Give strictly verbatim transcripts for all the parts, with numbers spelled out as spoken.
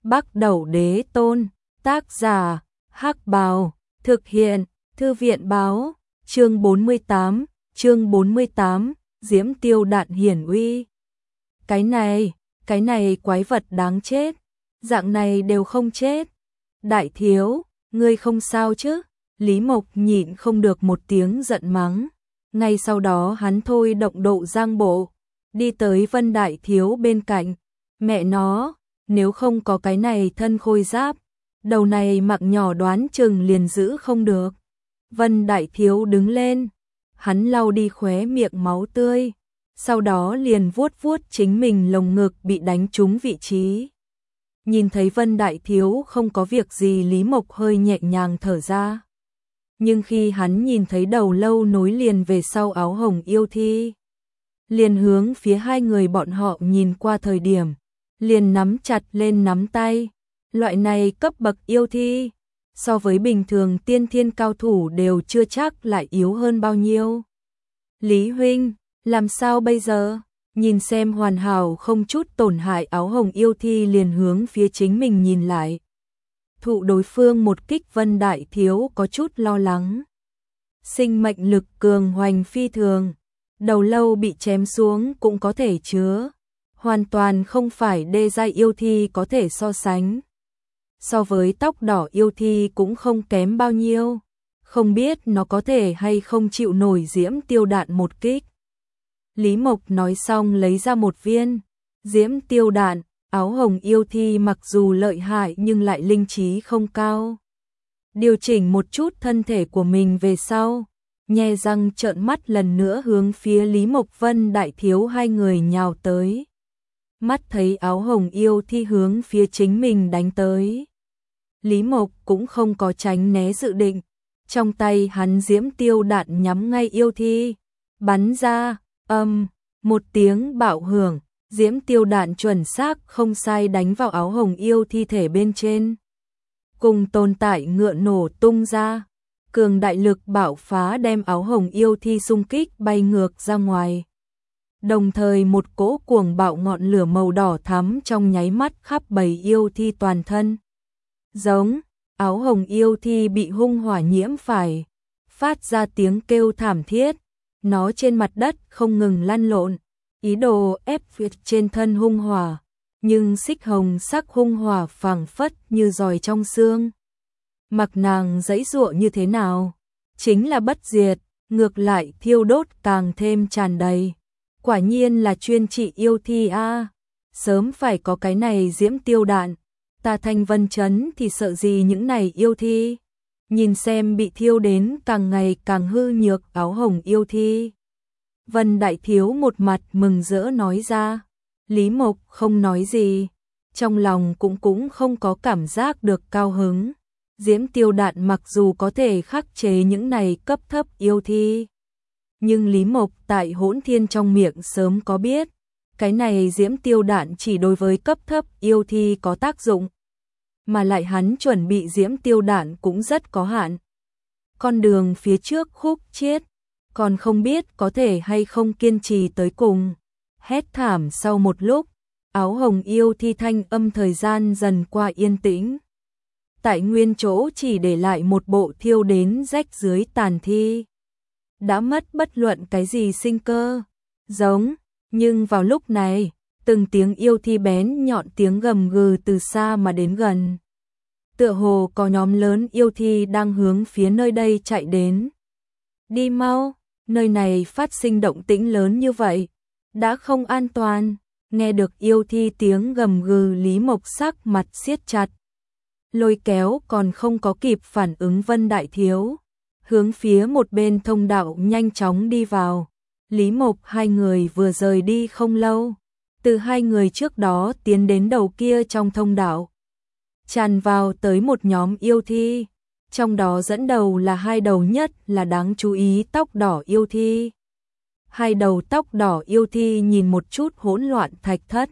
Bắc Đẩu Đế Tôn, tác giả, Hắc Bào, thực hiện, Thư viện báo, chương bốn mươi tám, chương bốn mươi tám, Diễm Tiêu Đạn hiển uy. Cái này, cái này quái vật đáng chết, dạng này đều không chết. Đại thiếu, ngươi không sao chứ? Lý Mộc nhịn không được một tiếng giận mắng. Ngay sau đó hắn thôi động độ giang bộ, đi tới Vân Đại Thiếu bên cạnh. Mẹ nó, nếu không có cái này thân khôi giáp, đầu này mạng nhỏ đoán chừng liền giữ không được. Vân Đại Thiếu đứng lên, hắn lau đi khóe miệng máu tươi, sau đó liền vuốt vuốt chính mình lồng ngực bị đánh trúng vị trí. Nhìn thấy Vân Đại Thiếu không có việc gì, Lý Mộc hơi nhẹ nhàng thở ra. Nhưng khi hắn nhìn thấy đầu lâu nối liền về sau áo hồng yêu thi, liền hướng phía hai người bọn họ nhìn qua thời điểm, liền nắm chặt lên nắm tay. Loại này cấp bậc yêu thi, so với bình thường tiên thiên cao thủ đều chưa chắc lại yếu hơn bao nhiêu. Lý huynh, làm sao bây giờ? Nhìn xem hoàn hảo không chút tổn hại áo hồng yêu thi liền hướng phía chính mình nhìn lại. Thụ đối phương một kích, Vân Đại Thiếu có chút lo lắng. Sinh mệnh lực cường hoành phi thường, đầu lâu bị chém xuống cũng có thể chứa, hoàn toàn không phải đê giai yêu thi có thể so sánh. So với tóc đỏ yêu thi cũng không kém bao nhiêu, không biết nó có thể hay không chịu nổi Diễm Tiêu Đạn một kích. Lý Mộc nói xong lấy ra một viên Diễm Tiêu Đạn. Áo hồng yêu thi mặc dù lợi hại nhưng lại linh trí không cao. Điều chỉnh một chút thân thể của mình về sau, nhe răng trợn mắt lần nữa hướng phía Lý Mộc Vân Đại Thiếu hai người nhào tới. Mắt thấy áo hồng yêu thi hướng phía chính mình đánh tới, Lý Mộc cũng không có tránh né dự định. Trong tay hắn Diễm Tiêu Đạn nhắm ngay yêu thi, bắn ra, âm, một tiếng bạo hưởng. Diễm Tiêu Đạn chuẩn xác không sai đánh vào áo hồng yêu thi thể bên trên. Cùng tồn tại ngựa nổ tung ra, cường đại lực bạo phá đem áo hồng yêu thi xung kích bay ngược ra ngoài. Đồng thời một cỗ cuồng bạo ngọn lửa màu đỏ thắm trong nháy mắt khắp bầy yêu thi toàn thân. Giống, áo hồng yêu thi bị hung hỏa nhiễm phải, phát ra tiếng kêu thảm thiết, nó trên mặt đất không ngừng lăn lộn, ý đồ ép việt trên thân hung hỏa, nhưng xích hồng sắc hung hỏa phảng phất như giòi trong xương. Mặc nàng giãy giụa như thế nào, chính là bất diệt, ngược lại thiêu đốt càng thêm tràn đầy. Quả nhiên là chuyên trị yêu thi a, à. Sớm phải có cái này Diễm Tiêu Đạn, ta Thanh Vân Trấn thì sợ gì những này yêu thi. Nhìn xem bị thiêu đến càng ngày càng hư nhược áo hồng yêu thi, Vân Đại Thiếu một mặt mừng rỡ nói ra. Lý Mộc không nói gì, trong lòng cũng cũng không có cảm giác được cao hứng. Diễm Tiêu Đạn mặc dù có thể khắc chế những này cấp thấp yêu thi, nhưng Lý Mộc tại Hỗn Thiên trong miệng sớm có biết, cái này Diễm Tiêu Đạn chỉ đối với cấp thấp yêu thi có tác dụng, mà lại hắn chuẩn bị Diễm Tiêu Đạn cũng rất có hạn. Con đường phía trước khúc chiết, còn không biết có thể hay không kiên trì tới cùng. Hét thảm sau một lúc, áo hồng yêu thi thanh âm thời gian dần qua yên tĩnh. Tại nguyên chỗ chỉ để lại một bộ thiêu đến rách dưới tàn thi, đã mất bất luận cái gì sinh cơ. Giống, nhưng vào lúc này, từng tiếng yêu thi bén nhọn tiếng gầm gừ từ xa mà đến gần. Tựa hồ có nhóm lớn yêu thi đang hướng phía nơi đây chạy đến. Đi mau, nơi này phát sinh động tĩnh lớn như vậy, đã không an toàn. Nghe được yêu thi tiếng gầm gừ, Lý Mộc sắc mặt siết chặt, lôi kéo còn không có kịp phản ứng Vân Đại Thiếu, hướng phía một bên thông đạo nhanh chóng đi vào. Lý Mộc hai người vừa rời đi không lâu, từ hai người trước đó tiến đến đầu kia trong thông đạo, tràn vào tới một nhóm yêu thi, trong đó dẫn đầu là hai đầu nhất là đáng chú ý tóc đỏ yêu thi. Hai đầu tóc đỏ yêu thi nhìn một chút hỗn loạn thạch thất,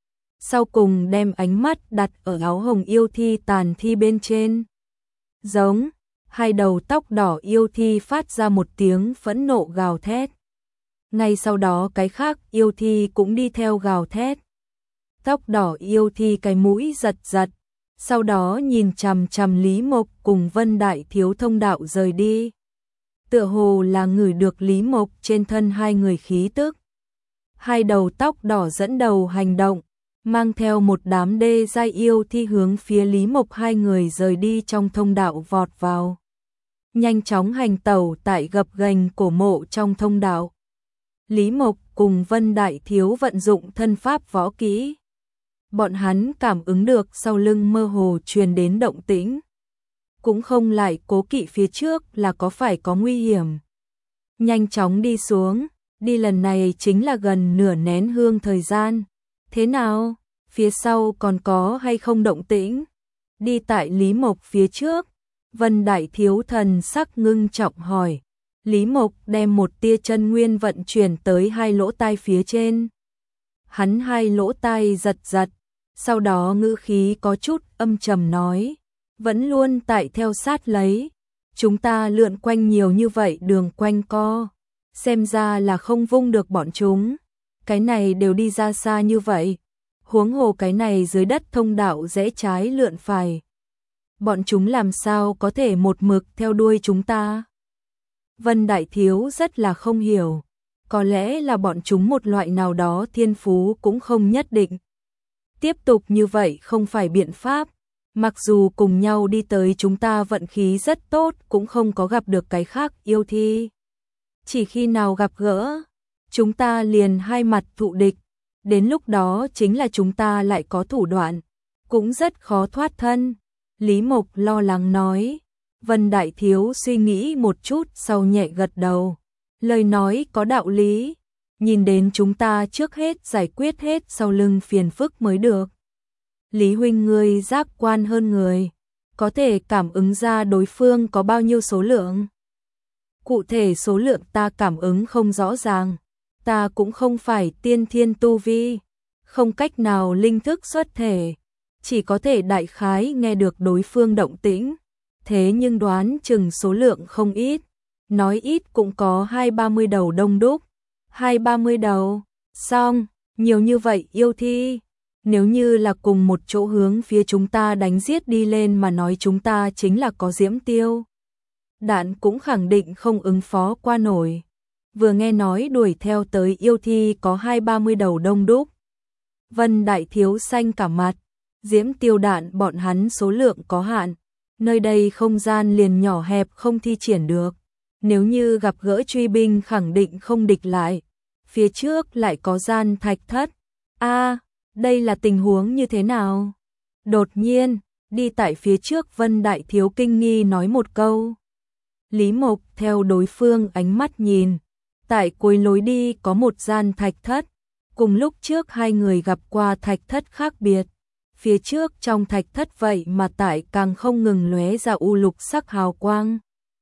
sau cùng đem ánh mắt đặt ở áo hồng yêu thi tàn thi bên trên. Giống, hai đầu tóc đỏ yêu thi phát ra một tiếng phẫn nộ gào thét. Ngay sau đó cái khác yêu thi cũng đi theo gào thét. Tóc đỏ yêu thi cái mũi giật giật, sau đó nhìn chằm chằm Lý Mộc cùng Vân Đại Thiếu thông đạo rời đi. Tựa hồ là ngửi được Lý Mộc trên thân hai người khí tức. Hai đầu tóc đỏ dẫn đầu hành động, mang theo một đám đê giai yêu thi hướng phía Lý Mộc hai người rời đi trong thông đạo vọt vào. Nhanh chóng hành tẩu tại gập ghềnh cổ mộ trong thông đạo. Lý Mộc cùng Vân Đại Thiếu vận dụng thân pháp võ kỹ. Bọn hắn cảm ứng được sau lưng mơ hồ truyền đến động tĩnh. Cũng không lại cố kỵ phía trước là có phải có nguy hiểm. Nhanh chóng đi xuống, đi lần này chính là gần nửa nén hương thời gian. Thế nào, phía sau còn có hay không động tĩnh? Đi tại Lý Mộc phía trước, Vân Đại Thiếu thần sắc ngưng trọng hỏi. Lý Mộc đem một tia chân nguyên vận chuyển tới hai lỗ tai phía trên. Hắn hai lỗ tai giật giật, sau đó ngữ khí có chút âm trầm nói, vẫn luôn tại theo sát lấy, chúng ta lượn quanh nhiều như vậy đường quanh co, xem ra là không vung được bọn chúng, cái này đều đi ra xa như vậy, huống hồ cái này dưới đất thông đạo rẽ trái lượn phải. Bọn chúng làm sao có thể một mực theo đuôi chúng ta? Vân Đại Thiếu rất là không hiểu, có lẽ là bọn chúng một loại nào đó thiên phú cũng không nhất định. Tiếp tục như vậy không phải biện pháp, mặc dù cùng nhau đi tới chúng ta vận khí rất tốt cũng không có gặp được cái khác yêu thi. Chỉ khi nào gặp gỡ, chúng ta liền hai mặt thụ địch, đến lúc đó chính là chúng ta lại có thủ đoạn, cũng rất khó thoát thân. Lý Mộc lo lắng nói. Vân Đại Thiếu suy nghĩ một chút sau nhẹ gật đầu. Lời nói có đạo lý. Nhìn đến chúng ta trước hết giải quyết hết sau lưng phiền phức mới được. Lý huynh ngươi giác quan hơn người. Có thể cảm ứng ra đối phương có bao nhiêu số lượng. Cụ thể số lượng ta cảm ứng không rõ ràng. Ta cũng không phải tiên thiên tu vi. Không cách nào linh thức xuất thể. Chỉ có thể đại khái nghe được đối phương động tĩnh. Thế nhưng đoán chừng số lượng không ít, nói ít cũng có hai ba mươi đầu đông đúc, hai ba mươi đầu, xong, nhiều như vậy yêu thi, nếu như là cùng một chỗ hướng phía chúng ta đánh giết đi lên mà nói chúng ta chính là có diễm tiêu. Đạn cũng khẳng định không ứng phó qua nổi, vừa nghe nói đuổi theo tới yêu thi có hai ba mươi đầu đông đúc. Vân Đại Thiếu xanh cả mặt, diễm tiêu đạn bọn hắn số lượng có hạn. Nơi đây không gian liền nhỏ hẹp không thi triển được, nếu như gặp gỡ truy binh khẳng định không địch lại, phía trước lại có gian thạch thất. A, đây là tình huống như thế nào? Đột nhiên, đi tại phía trước Vân Đại Thiếu kinh nghi nói một câu. Lý Mộc theo đối phương ánh mắt nhìn, tại cuối lối đi có một gian thạch thất, cùng lúc trước hai người gặp qua thạch thất khác biệt. Phía trước trong thạch thất vậy mà tại càng không ngừng lóe ra u lục sắc hào quang.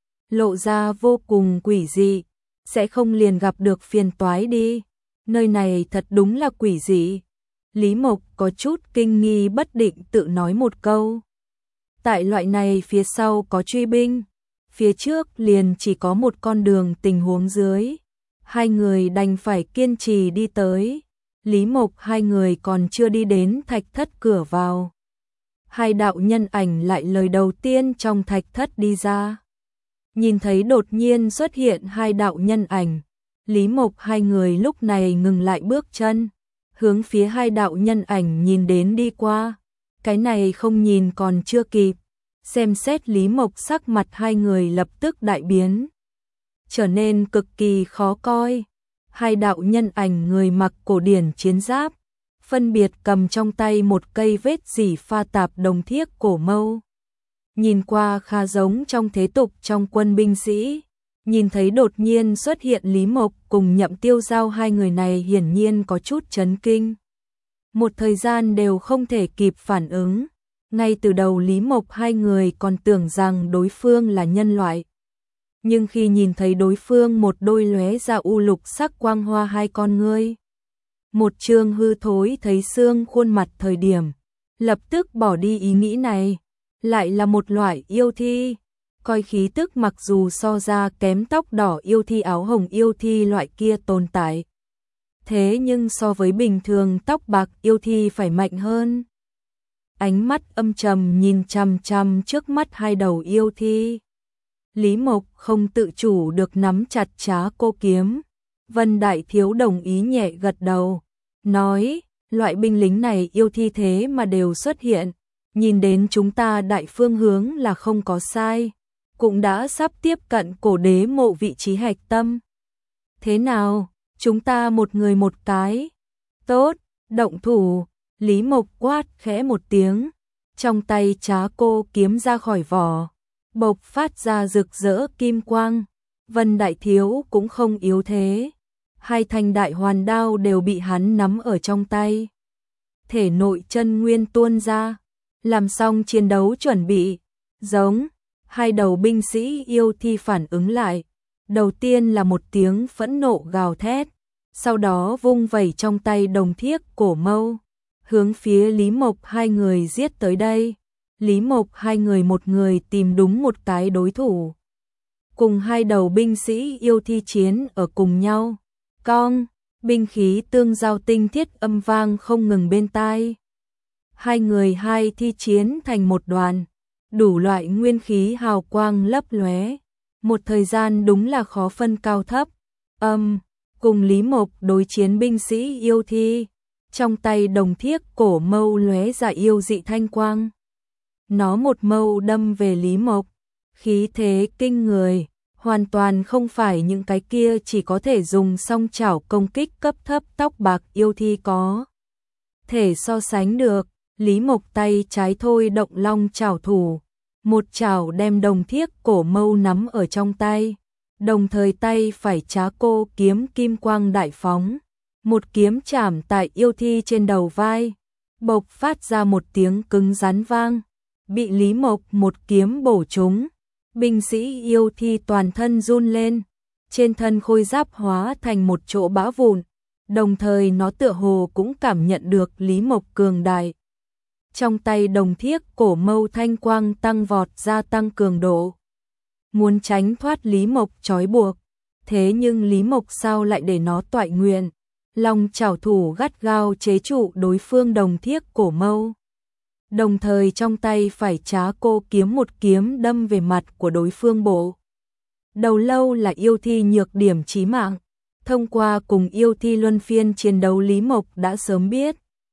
Lộ ra vô cùng quỷ dị, sẽ không liền gặp được phiền toái đi. Nơi này thật đúng là quỷ dị. Lý Mộc có chút kinh nghi bất định tự nói một câu. Tại loại này phía sau có truy binh, phía trước liền chỉ có một con đường tình huống dưới. Hai người đành phải kiên trì đi tới. Lý Mộc hai người còn chưa đi đến thạch thất cửa vào. Hai đạo nhân ảnh lại lời đầu tiên trong thạch thất đi ra. Nhìn thấy đột nhiên xuất hiện hai đạo nhân ảnh. Lý Mộc hai người lúc này ngừng lại bước chân. Hướng phía hai đạo nhân ảnh nhìn đến đi qua. Cái này không nhìn còn chưa kịp. Xem xét Lý Mộc sắc mặt hai người lập tức đại biến. Trở nên cực kỳ khó coi. Hai đạo nhân ảnh người mặc cổ điển chiến giáp, phân biệt cầm trong tay một cây vết dỉ pha tạp đồng thiếc cổ mâu. Nhìn qua khá giống trong thế tục trong quân binh sĩ, nhìn thấy đột nhiên xuất hiện Lý Mộc cùng Nhậm Tiêu Giao hai người này hiển nhiên có chút chấn kinh. Một thời gian đều không thể kịp phản ứng, ngay từ đầu Lý Mộc hai người còn tưởng rằng đối phương là nhân loại. Nhưng khi nhìn thấy đối phương một đôi lóe ra u lục sắc quang hoa hai con ngươi, một trương hư thối thấy xương khuôn mặt thời điểm, lập tức bỏ đi ý nghĩ này, lại là một loại yêu thi, coi khí tức mặc dù so ra kém tóc đỏ yêu thi áo hồng yêu thi loại kia tồn tại. Thế nhưng so với bình thường tóc bạc yêu thi phải mạnh hơn. ánh mắt âm trầm nhìn chằm chằm trước mắt hai đầu yêu thi. Lý Mộc không tự chủ được nắm chặt Trá Cô kiếm. Vân Đại Thiếu đồng ý nhẹ gật đầu, nói, loại binh lính này yêu thi thế mà đều xuất hiện, nhìn đến chúng ta đại phương hướng là không có sai, cũng đã sắp tiếp cận cổ đế mộ vị trí hạch tâm. Thế nào, chúng ta một người một cái. Tốt, động thủ. Lý Mộc quát khẽ một tiếng, trong tay Trá Cô kiếm ra khỏi vỏ, bộc phát ra rực rỡ kim quang. Vân Đại Thiếu cũng không yếu thế, hai thanh đại hoàn đao đều bị hắn nắm ở trong tay. Thể nội chân nguyên tuôn ra, làm xong chiến đấu chuẩn bị, giống, hai đầu binh sĩ yêu thi phản ứng lại. Đầu tiên là một tiếng phẫn nộ gào thét, sau đó vung vẩy trong tay đồng thiếc cổ mâu, hướng phía Lý Mộc hai người giết tới đây. Lý Mộc hai người một người tìm đúng một cái đối thủ. Cùng hai đầu binh sĩ yêu thi chiến ở cùng nhau. Cong, binh khí tương giao tinh thiết âm vang không ngừng bên tai. Hai người hai thi chiến thành một đoàn, đủ loại nguyên khí hào quang lấp lóe. Một thời gian đúng là khó phân cao thấp. Âm, cùng Lý Mộc đối chiến binh sĩ yêu thi, trong tay đồng thiếc cổ mâu lóe ra yêu dị thanh quang. Nó một mâu đâm về Lý Mộc, khí thế kinh người, hoàn toàn không phải những cái kia chỉ có thể dùng song chảo công kích cấp thấp tóc bạc yêu thi có thể so sánh được. Lý Mộc tay trái thôi động long chảo thủ, một chảo đem đồng thiếc cổ mâu nắm ở trong tay, đồng thời tay phải Trá Cô kiếm kim quang đại phóng, một kiếm chảm tại yêu thi trên đầu vai, bộc phát ra một tiếng cứng rắn vang, bị Lý Mộc một kiếm bổ trúng. Binh sĩ yêu thi toàn thân run lên, trên thân khôi giáp hóa thành một chỗ bã vụn, đồng thời nó tựa hồ cũng cảm nhận được Lý Mộc cường đại. Trong tay đồng thiếc cổ mâu thanh quang tăng vọt, gia tăng cường độ, muốn tránh thoát Lý Mộc trói buộc, thế nhưng Lý Mộc sao lại để nó toại nguyện. Long chảo thủ gắt gao chế trụ đối phương đồng thiếc cổ mâu, đồng thời trong tay phải Trá Cô kiếm một kiếm đâm về mặt của đối phương bộ. Đầu lâu là yêu thi nhược điểm chí mạng, thông qua cùng yêu thi luân phiên chiến đấu Lý Mộc đã sớm biết.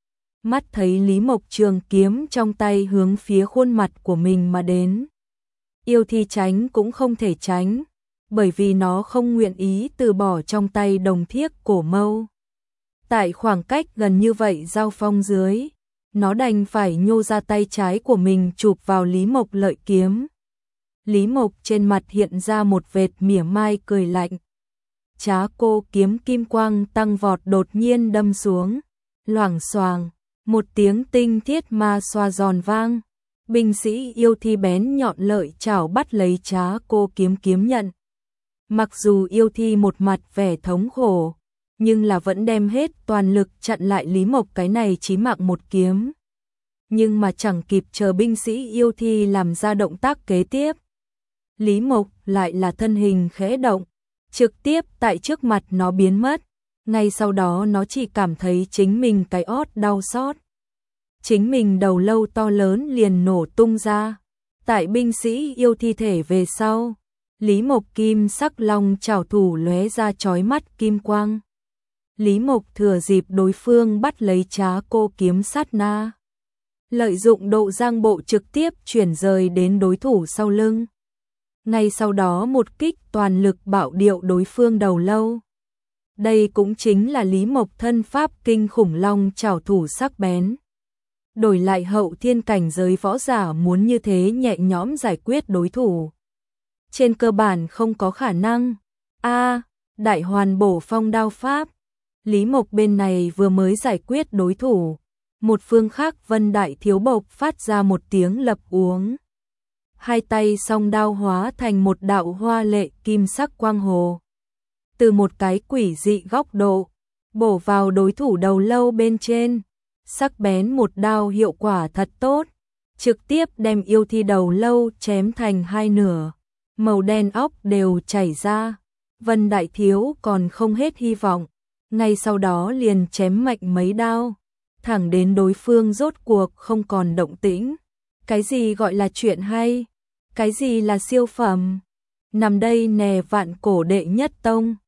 Mắt thấy Lý Mộc trường kiếm trong tay hướng phía khuôn mặt của mình mà đến, yêu thi tránh cũng không thể tránh, bởi vì nó không nguyện ý từ bỏ trong tay đồng thiếc cổ mâu. Tại khoảng cách gần như vậy giao phong dưới, nó đành phải nhô ra tay trái của mình chụp vào Lý Mộc lợi kiếm. Lý Mộc trên mặt hiện ra một vệt mỉa mai cười lạnh. Trá Cô kiếm kim quang tăng vọt đột nhiên đâm xuống, loảng xoàng, một tiếng tinh thiết ma xoa giòn vang. Binh sĩ yêu thi bén nhọn lợi chảo bắt lấy Trá Cô kiếm kiếm nhận. Mặc dù yêu thi một mặt vẻ thống khổ, nhưng là vẫn đem hết toàn lực chặn lại Lý Mộc cái này chí mạng một kiếm. Nhưng mà chẳng kịp chờ binh sĩ yêu thi làm ra động tác kế tiếp, Lý Mộc lại là thân hình khẽ động, trực tiếp tại trước mặt nó biến mất. Ngay sau đó nó chỉ cảm thấy chính mình cái ót đau xót. Chính mình đầu lâu to lớn liền nổ tung ra. Tại binh sĩ yêu thi thể về sau, Lý Mộc kim sắc long chảo thủ lóe ra chói mắt kim quang. Lý Mộc thừa dịp đối phương bắt lấy Trá Cô kiếm sát na, lợi dụng độ giang bộ trực tiếp chuyển rời đến đối thủ sau lưng. Ngay sau đó một kích toàn lực bạo điệu đối phương đầu lâu. Đây cũng chính là Lý Mộc thân pháp kinh khủng long chảo thủ sắc bén. Đổi lại hậu thiên cảnh giới võ giả muốn như thế nhẹ nhõm giải quyết đối thủ, trên cơ bản không có khả năng. A, đại hoàn bổ phong đao pháp. Lý Mộc bên này vừa mới giải quyết đối thủ, một phương khác Vân Đại Thiếu bộc phát ra một tiếng lập uống. Hai tay song đao hóa thành một đạo hoa lệ kim sắc quang hồ. Từ một cái quỷ dị góc độ, bổ vào đối thủ đầu lâu bên trên. Sắc bén một đao hiệu quả thật tốt, trực tiếp đem yêu thi đầu lâu chém thành hai nửa. Màu đen óc đều chảy ra. Vân Đại Thiếu còn không hết hy vọng, ngay sau đó liền chém mạnh mấy đao. thẳng đến đối phương rốt cuộc không còn động tĩnh. Cái gì gọi là chuyện hay? Cái gì là siêu phẩm? Nằm đây nè vạn cổ đệ nhất tông,